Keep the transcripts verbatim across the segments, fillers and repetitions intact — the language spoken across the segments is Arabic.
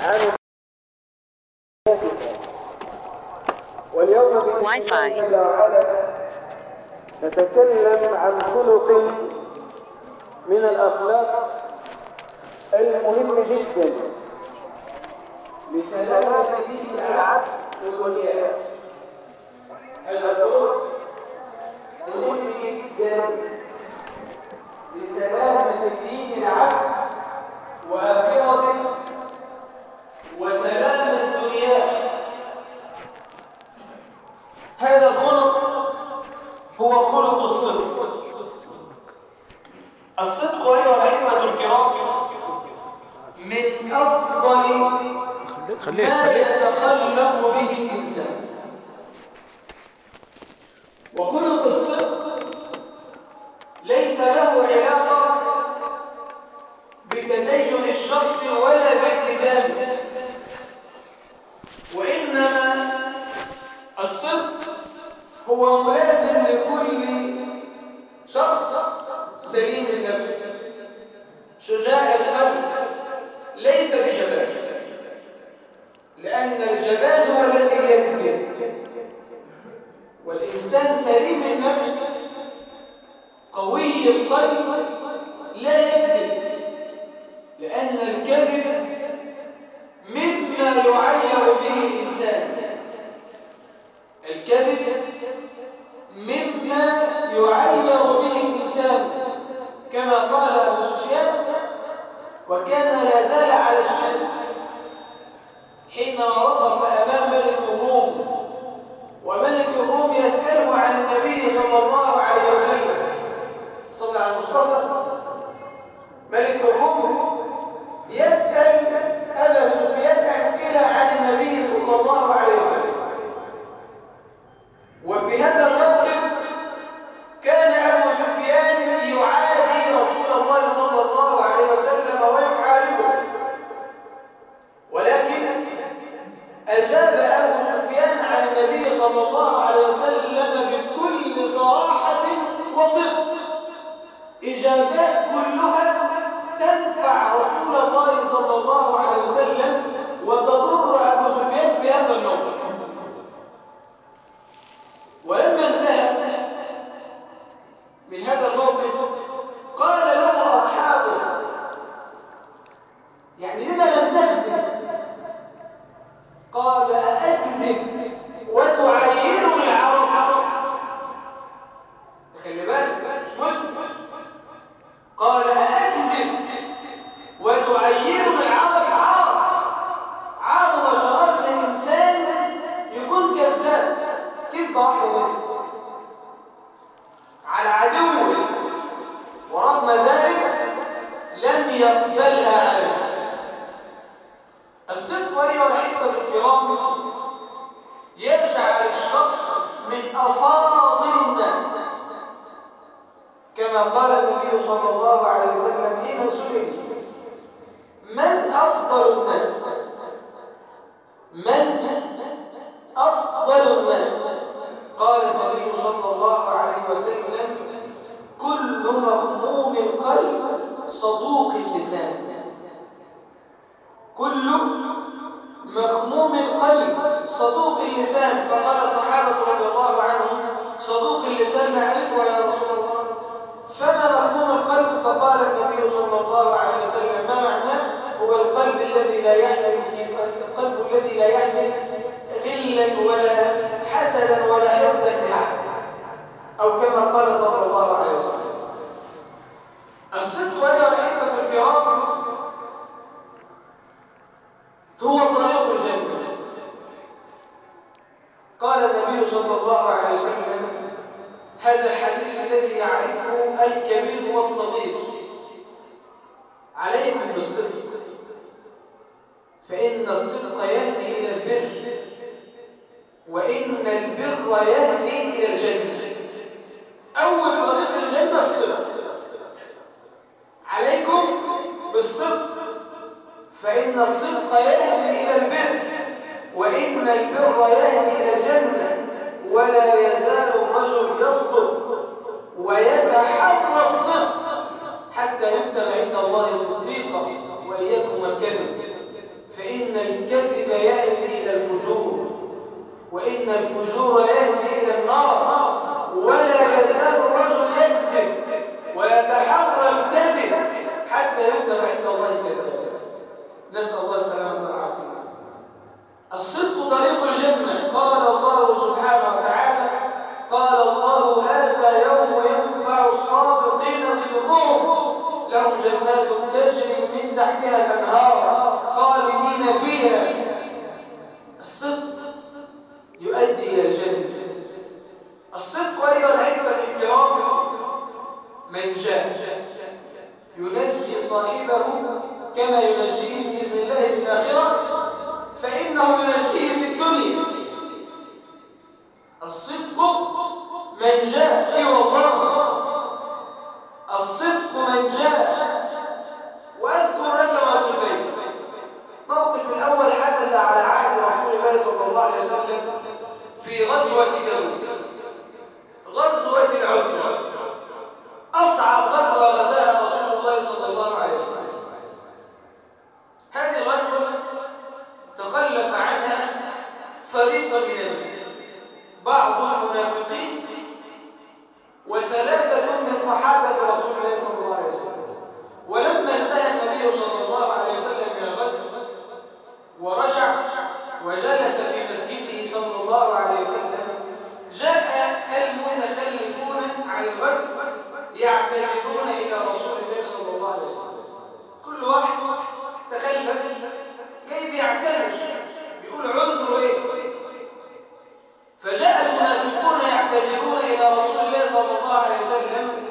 عن واليوم بإذن الله تعالى نتكلم عن خلق من الأخلاق المهم جدا لسلامة دين العبد والولاء. الخلق مهم جدا لسلامة دين العبد وآخرته وسلامة دنياه. هذا الخلق هو خلق الصدق. الصدق أيها الأحبة الكرام من أفضل ما يتخلق به الإنسان. وخلق الصدق ليس له علاقة بتدين الشخص ولا بالتزامه، وإنما الصدق هو ملازم لكل شخص سليم النفس شجاع القلب، ليس بجبان، لأن الجبان هو الذي يكذب، والإنسان سليم النفس قوي القلب لا يكذب، لأن الكذب مما يعير به الإنسان. الكذب مما يعير به الإنسان، كما قال أبو سفيان: وكان لا زال على الشمس حينما وقف أمام ملك الروم، وملك الروم يسأله عن النبي صلى الله عليه وسلم. صلى على المصطفى. ملك الروم يسأل أبا سفيان أسئلة عن النبي صلى الله عليه وسلم، وفي هذا الموقف كان أبو سفيان يعادي رسول الله صلى الله عليه وسلم ويحاربه، ولكن أجاب أبو سفيان عن النبي صلى الله عليه وسلم بكل صراحة وصدق، إجابات كلها تنفع رسول الله صلى الله عليه وسلم وتضر أبو سفيان في هذا الموقف. ولما انتهى من هذا الموقف قال له أصحابه: يعني لما لم تكذب؟ قال: أكذب وتعينني العرب؟ خلي بالك مش مسلم. قال: أكذب وتعينني العرب؟ عار عار وشرط الإنسان يكون كذاب كذبة واحدة بس على عدوه، ورغم ذلك لم يقبلها على نفسه. الصدق أيها الأحبة الكرام يجعل الشخص من أفاضل الناس، كما قال النبي صلى الله عليه وسلم حين سئل: من أفضل الناس؟ من أفضل الناس؟ قال النبي صلى الله عليه وسلم: كل مخموم القلب صدوق اللسان. كل مخموم القلب صدوق اللسان. فقال الصحابة رضي الله عنهم: صدوق اللسان نعرفه يا رسول الله، فما مخموم القلب؟ فقال النبي صلى الله عليه وسلم: ما معناه؟ هو القلب الذي لا يحمل في القلب الذي لا يحمل غلا ولا حسدا ولا حقدا لأحد، أو كما قال صلى الله عليه وسلم. الصدق أيها الأحبة الكرام هو طريق الجنة. قال النبي صلى الله عليه وسلم: هذا الحديث الذي يعرفه الكبير والصغير: عليكم بالصدق، فإن الصدق يهدي إلى البر، وإن البر يهدي إلى الجنة. أول طريق الجنة الصدق. عليكم بالصدق، فإن الصدق يهدي إلى البر، وإن البر يهدي إلى الجنة. ولا يزال الرجل يصدق ويتحرى الصدق حتى يكتب عند الله صديقا، وإياكم الكذب، فإن الكذب يهدي إلى الفجور، وإن الفجور يهدي إلى النار، ولا يزال الرجل يكذب ويتحرى الكذب حتى يكتب عند الله كذابا. نسأل الله السلامة والعافية. الصدق طريق الجنة. قال الله سبحانه وتعالى: قال الله: هذا يوم ينفع الصادقين صدقهم، لهم جنات تجري من تحتها الأنهار خالدين فيها. الصدق يؤدي إلى الجنة. الصدق أيها الأحبة الكرام منجاة ينجي صاحبه كما ينجيه بإذن الله في الآخرة، فإنه ينجيه في الدنيا. الصدق منجاة، أي والله الصدق منجاة. وأذكر لك موقفين. الموقف الأول حدث على عهد رسول الله صلى الله عليه وسلم في غزوة تبوك، غزوة العسرة، أصعب غزوة غزاها رسول الله صلى الله عليه وسلم. هذه الغزوة تخلف عنها فريق من الناس، بعض المنافقين وثلاثة من صحابة رسول الله صلى الله عليه وسلم. ولما انتهى النبي صلى الله عليه وسلم من الغزو ورجع وجلس في مسجده صلى الله عليه وسلم، جاء المتخلفون عن الغزو يعتذرون إلى رسول الله صلى الله عليه وسلم. كل واحد تخلف جاي بيعتذر، بيقول عذره ايه. فجاء المنافقون يعتذرون إلى رسول الله صلى الله عليه وسلم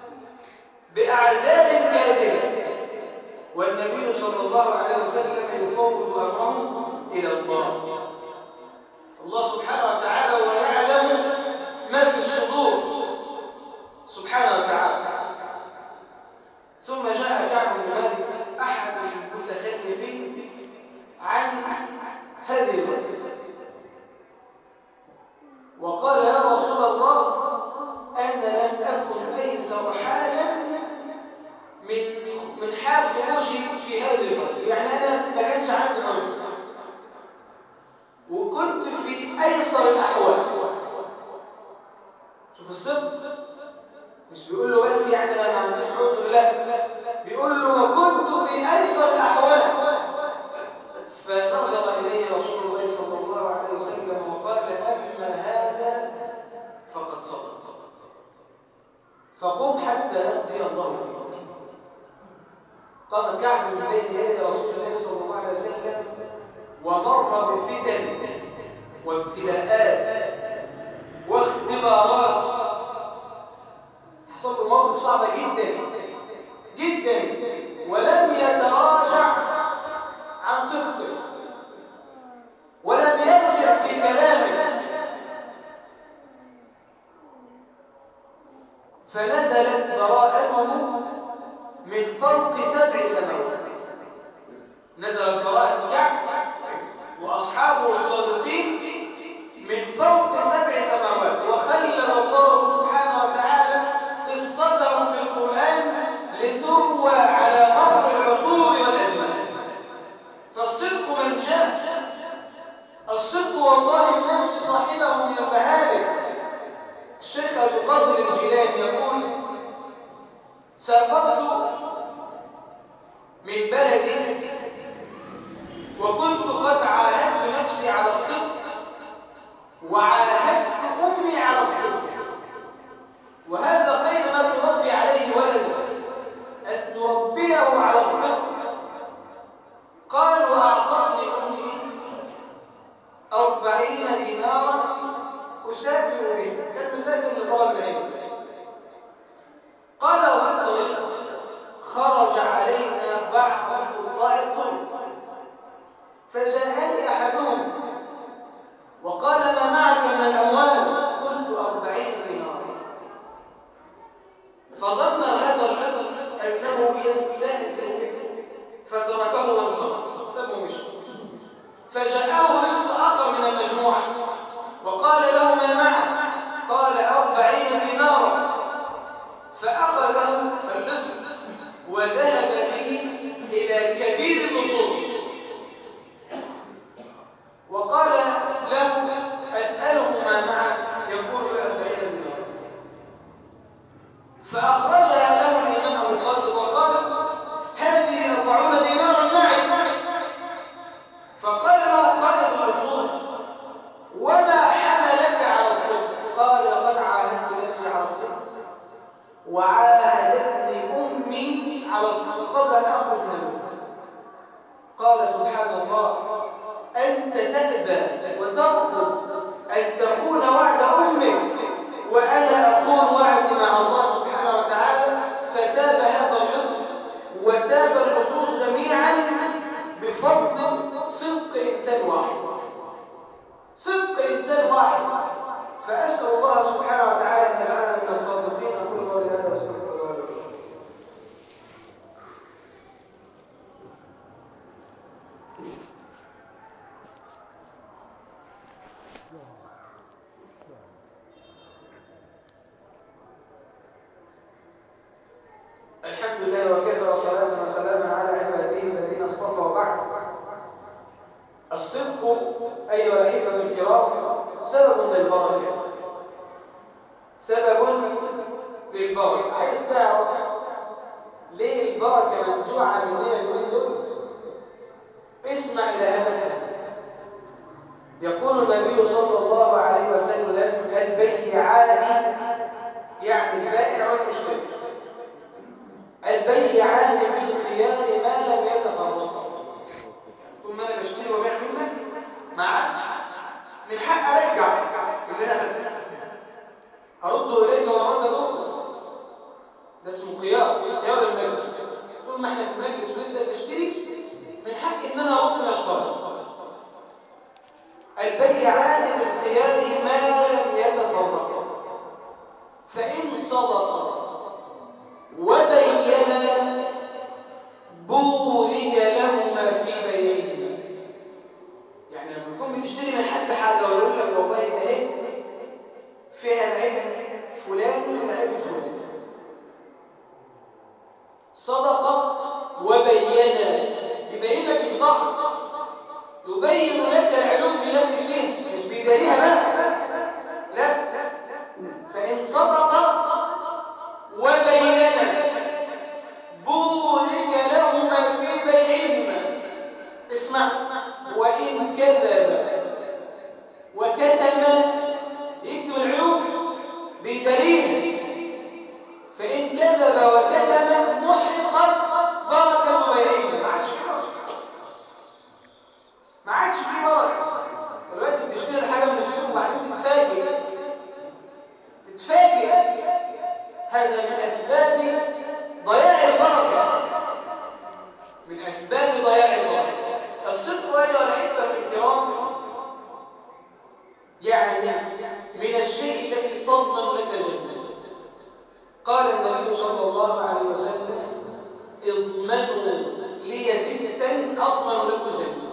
بأعذار كاذبة، والنبي صلى الله عليه وسلم يفوض أمرهم إلى الله. الله سبحانه وتعالى ويعلم ما في الصدور سبحانه وتعالى. ثم جاء كعب بن مالك أحد المتخلفين عن هذه الغزوة وقال: يا رسول الله، أنا لم أكن أيسر حالا من من حال خروجي في هذه الغزوة، يعني أنا ما كانش عندي عذر وكنت في أيسر الأحوال. شوف الصدق، مش بيقول له بس يعني أنا ما عنديش عذر، لا، بيقول له وكنت في أيسر الأحوال. فنظر إليه رسول الله صلى الله عليه وسلم وقال: أما هذا فقد صدق، فقم حتى يقضي الله فيك. قام كعب من بين يدي رسول الله صلى الله عليه وسلم ومر بفتن وابتلاءات واختبارات. حصل له مواقف صعبة جدا جدا، ولم يتراجع عن صدقه ولم يرجع في كلامه. فنزلت براءته من فوق سبع سماوات. نزلت براءة كعب وأصحابه الصادقين من فوق سبع سماوات، وخلل الله سبحانه وتعالى قصتهم في القرآن لتروى على مر العصور والأزمان. فالصدق منجاة. الصدق والله ينجي صاحبه من المهالك. الشيخ أبو القادر الجيلاني يقول: سافرت من بلد وكنت قد عاهدت نفسي على الصدق وعاهدت أمي على الصدق، وهذا خير ما تربي عليه ولدك، أن تربيه على الصدق. قال: وأعطتني أمي أربعين دينارا أسافر به، كان مسافر لطلب العلم. قال: وفي خرج علينا بعض قطاع الطرق، فجاءني أحدهم وقال: ما معك من الأموال؟ قلت: أربعين دينارا. فظن هذا اللص أنه يستهزئ فتركه وانصرف، سابه ومشى. فجاءه لص آخر من المجموعة وقال له: ما معك؟ قال: أربعين دينارا. فأخذه اللص وذهب به إلى كبير اللصوص قال سبحان الله: أنت تأبى وترفض أن تخون وعد أمك وأنا أخون وعدي مع الله سبحانه وتعالى. فتاب هذا اللص وتاب اللصوص جميعا بفضل صدق إنسان واحد، صدق إنسان واحد. فأسأل الله سبحانه وتعالى أن يجعلنا من الصادقين. أقول قولي هذا واستغفر الله لي ولكم. الحمد لله وكفى وصلاة وسلاما على عباده الذين اصطفى وبعد. الصدق أيها الأحبة الكرام سبب للبركة، سبب للبركة. عايز تعرف ليه البركة منزوعة مننا اليومين دول؟ اسمع إلى هذا الحديث. يقول النبي صلى الله عليه وسلم: البيعان، يعني البائع والمشتري، البيعان بالخيار ما لم يتفرقا. ثم انا بشتري وبيع منك معاك، من حق ارجع اللي انا ارده اليك مرة اخرى. ده اسمه خيار، خيار المجلس. طول ما احنا في المجلس ولسه بنشتري، من حق ان انا ارد اشتري. البيعان بالخيار ما لم يتفرقا، فان صدقا وبينا بورك لهما في بيعهما. يعني لما تكون بتشتري من حد حاجه ويقول لك والله ده ايه فيها العيب فلاني والعيب فلاني، صدقه وبينا، يبين لك البضاعه، يبين لك العيوب التي فيه، مش بيداريها بقى، لا. فان صدق وبينا بورك لهما في بيعهما. اسمع: وإن كذب وكتم، يكتب العيوب بدليل. فإن كذب وكتم محقت بركة بيعهما. ما عادش في بركة، ما عادش في بركة. دلوقتي بتشتري حاجة من السوق وبعدين تتفاجئ تتفاجئ هذا من أسباب ضياع البركة، من أسباب ضياع البركة. الصدق أيها الأحبة الكرام يعني من الشيء الذي تضمن لك جنة. قال النبي صلى الله عليه وسلم: اضمنوا لي ستا أضمن لكم جنة.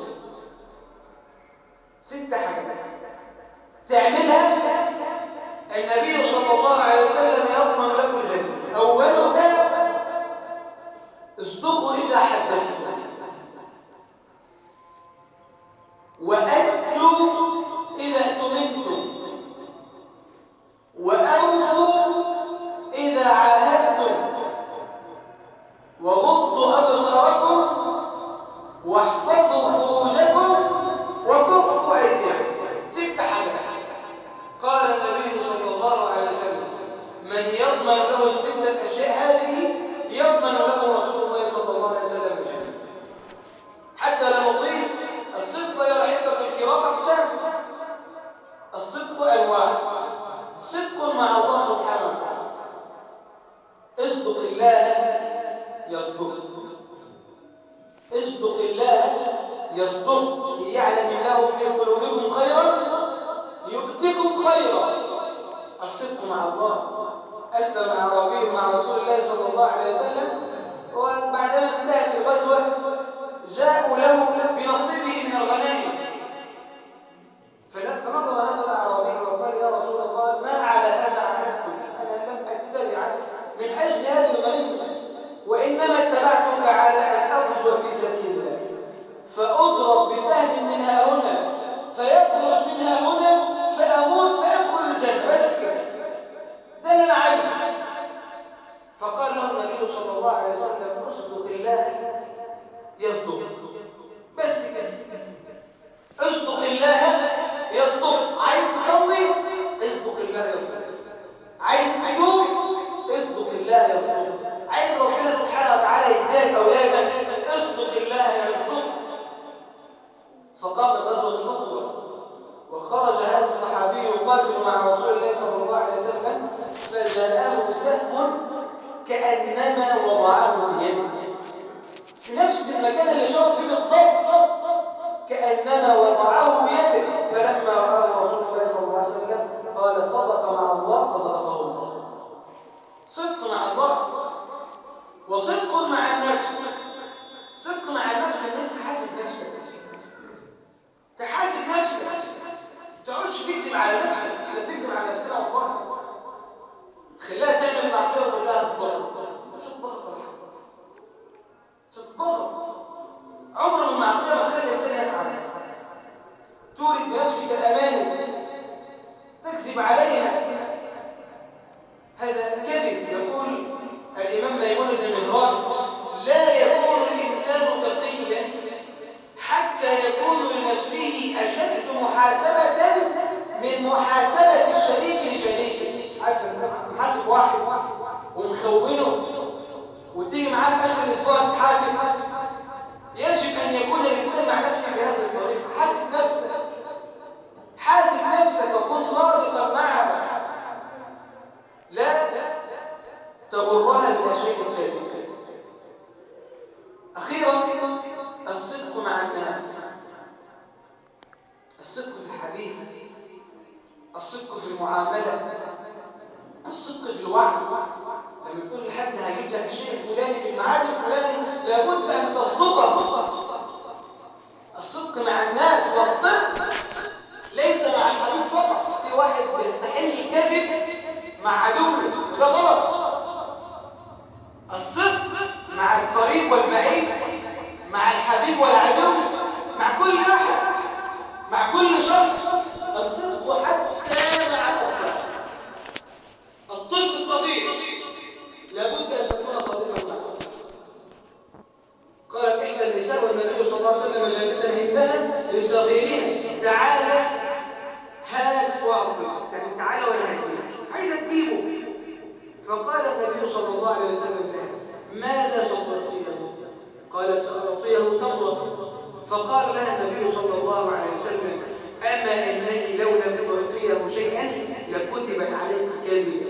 ست حاجات تعملها النبي صلى الله عليه وسلم يضمن لكم الجنة. أولها: اصدقوا إذا حدثتم، وأدوا إذا اؤتمنتم، وأوفوا إذا عاهدتم، وغضوا أبصاركم، واحفظوا فروجكم، وكفوا أيديكم. ست حاجات. قال النبي صلى الله عليه وسلم: من يضمن له الستة أشياء هذه يضمن له رسول الله صلى الله عليه وسلم الجنة. حتى لا نطيل، الصدق يا أحبة الكرام أقسام. الصدق أنواع: صدق مع الله سبحانه وتعالى، اصدق الله يصدق، اصدق الله يصدق، يعلم الله في قلوبكم خيرا يؤتكم خيرا. الصدق مع الله. أسلم أعرابي مع رسول الله صلى الله عليه وسلم، وبعدما انتهت الغزوة جاءوا له بنصيبه من الغنائم. فنظر هذا الأعرابي وقال: يا رسول الله، ما على هذا عهدتك؟ أنا لم أتبعك من أجل هذه الغنيمة، وإنما اتبعتك على أن أغزو في سبيل الله، فأضرب بسهم من ها هنا فيخرج من ها هنا فأموت فأدخل الجنة، بس كده، ده اللي أنا عايزه. فقال له النبي صلى الله عليه وسلم: اصدق الله كأنما وضعه بيده، في نفس المكان اللي شاور فيه بالضبط كأنما وضعه بيده. فلما رآه رسول الله صلى الله عليه وسلم قال صدق مع الله فصدقه الله. صدق مع الله وصدق مع النفس. صدق مع النفس ان انت تحاسب نفسك، تحاسب نفسك، ما تقعدش تكذب على نفسك. احنا بنكذب على نفسنا والله، تخليها تعمل معصيه وتقول لها تتبسط. انت مش هتتبسط ولا حاجه، مش هتتبسط. عمر من المعصيه ما تخلي الانسان يسعد. تورد بنفسك الامانه، تكذب عليها، هذا كذب. يقول الامام ميمون بن مهران لا يكون الانسان تقيا حتى يكون لنفسه اشد محاسبه من محاسبه الشريك لشريكه. عارف انت محاسب واحد ومخونه وتيجي معاه في اخر الاسبوع تتحاسب، يجب ان يكون الانسان مع نفسه بهذا الطريقه. حاسب نفسك، حاسب نفسك وكن صادقا معها، لا تغرها بالاشياء الجديده. اخيرا الصدق مع الناس، الصدق في الحديث، الصدق في المعامله، الصدق في الوعد. لما تقول لحد هجيب لك الشيء الفلاني في الميعاد الفلاني لابد ان تصدقه. الصدق مع الناس، والصدق ليس مع الحبيب فقط. في واحد بيستحل الكذب مع عدوه، ده غلط. الصدق مع القريب والبعيد، مع الحبيب والعدو، مع كل احد، مع كل شخص. الصدق حتى مع الاطفال. الطفل الصغير لابد ان تكون صادقا معه. قالت احدى النساء والنبي صلى الله عليه وسلم جالسا عندها لصغيرها تعالى هات واعطي، يعني تعالى وانا هديك، عايزه تجيبه. فقال النبي صلى الله عليه وسلم ماذا ستعطيه؟ قال سأعطيه تمرة. فقال لها النبي صلى الله عليه وسلم أما إنني لو لم تعطيه شيئا لكتبت عليك كذبا،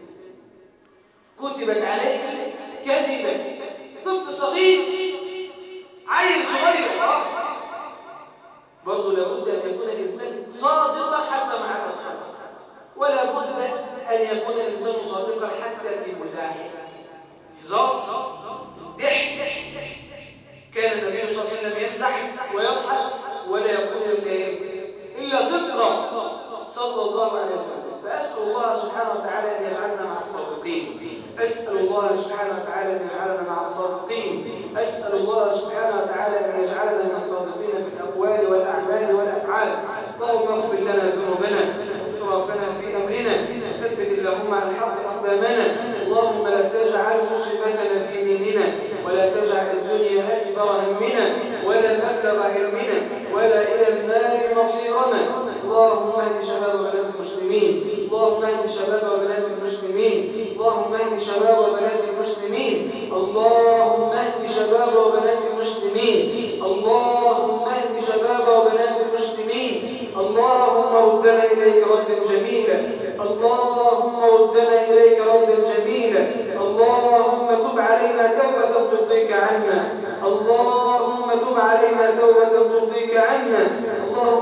كتبت عليك كذبا. طفل صغير، عيل صغير، اه برضه لابد أن يكون الإنسان صادقا حتى مع الأطفال، ولا بد أن يكون الإنسان صادقا حتى في مزاحه، هزار، ضحك. كان النبي صلى الله عليه وسلم يمزح ويضحك ولا يقول إلا صدقا صلى الله عليه وسلم. فأسأل الله سبحانه وتعالى أن يجعلنا مع الصادقين. أسأل الله سبحانه وتعالى أن يجعلنا مع الصادقين. أسأل الله سبحانه وتعالى أن يجعلنا من الصادقين في الأقوال والأعمال والأفعال. اللهم اغفر لنا ذنوبنا وإسرافنا في أمرنا، ثبت اللهم على الحق أقدامنا. اللهم لا تجعل مصيبتنا في ديننا، ولا تجعل الدنيا أكبر همنا ولا مبلغ علمنا ولا إلى النار مصيرنا. اللهم اهد شباب وبنات المسلمين، اللهم اهد شباب وبنات المسلمين، اللهم اهد شباب وبنات المسلمين، اللهم اهد شباب وبنات المسلمين، اللهم اهد شباب وبنات المسلمين. اللهم ردنا إليك ردا جميلا، اللهم ردنا إليك ردا جميلا. اللهم تب علينا توبة ترضيك عنا، اللهم تب علينا توبة ترضيك عنا. اللهم